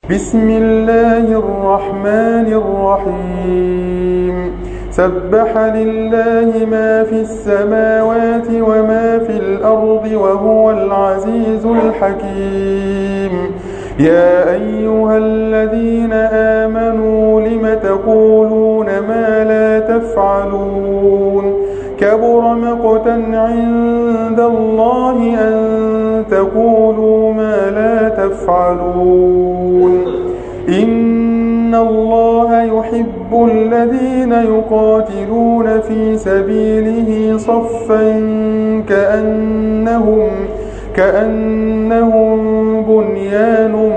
بسم الله الرحمن الرحيم سبح لله ما في السماوات وما في الأرض وهو العزيز الحكيم يا أيها الذين آمنوا لم تقولون ما لا تفعلون كبر مقتا عند الله أن تقولوا ما لا تفعلون إن الله يحب الذين يقاتلون في سبيله صفا كأنهم بنيان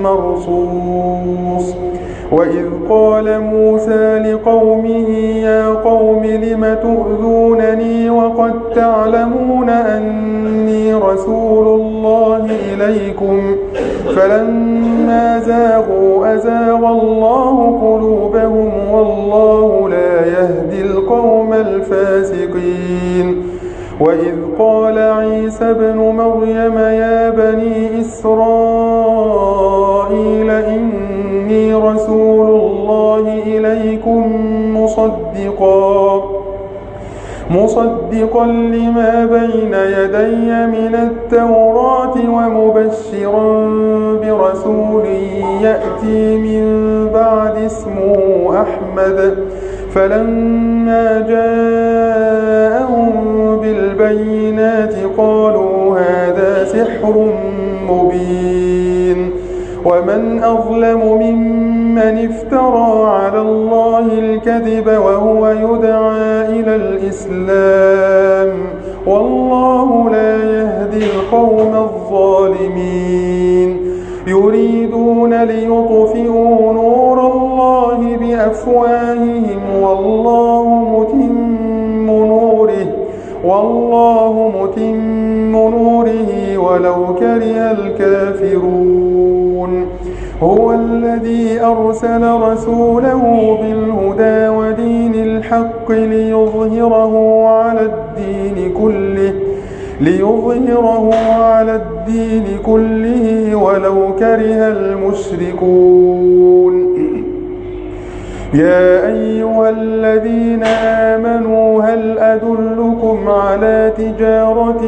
مرصوص وإذ قال موسى لقومه يا قوم لم تؤذونني وقد تعلمون أني رسول الله إليكم فلما زاغوا أزاغ الله قلوبهم والله لا يهدي القوم الفاسقين وإذ قال عيسى ابن مريم يا بني إسرائيل إني رسول الله إليكم مصدقا لما بين يدي من التوراة ومبشرا برسول يأتي من بعد اسمه أحمد فلما جاءهم بالبينات قالوا هذا سحر مبين ومن أظلم ممن افترى على الله الكذب وهو يدعى إلى الإسلام والله لا يهدي القوم الظالمين يريدون ليطفئوا نور الله بأفواههم والله متم نوره ولو كره الكافرون هو الذي أرسل رسوله بالهدى ودين الحق ليظهره على الدين كله ولو كره المشركون يا أيها الذين آمنوا هل أدلكم على تجارة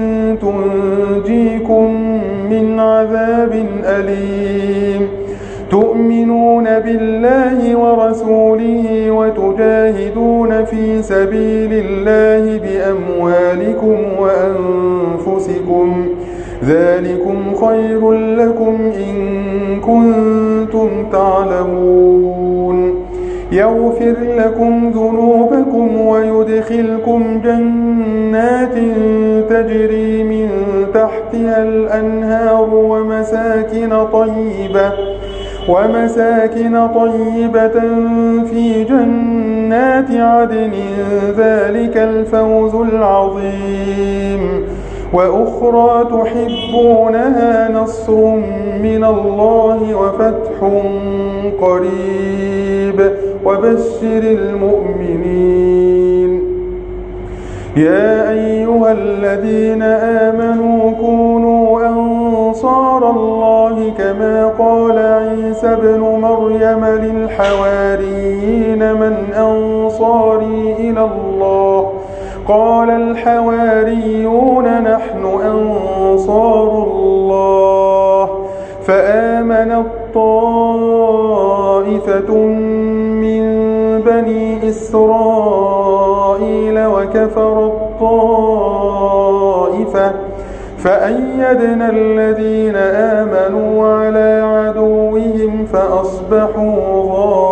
تنجيكم من عذاب أليم تؤمنون بالله ورسوله وتجاهدون في سبيل الله بأموالكم وأنفسكم ذلكم خير لكم إن كنتم تعلمون يغفر لكم ذنوبكم ويدخلكم جنات تجري من تحتها الأنهار ومساكن طيبة في جنات عدن ذلك الفوز العظيم وأخرى تحبونها نصر من الله وفتح قريب وبشر المؤمنين يا أيها الذين آمنوا كونوا أنصار الله كما قال عيسى ابن مريم للحواريين من أنصاري إلى الله قال الحواريون نحن أنصار الله فآمنت طائفة من بني إسرائيل وكفرت طائفة فأيدنا الذين آمنوا على عدوهم فأصبحوا ظاهرين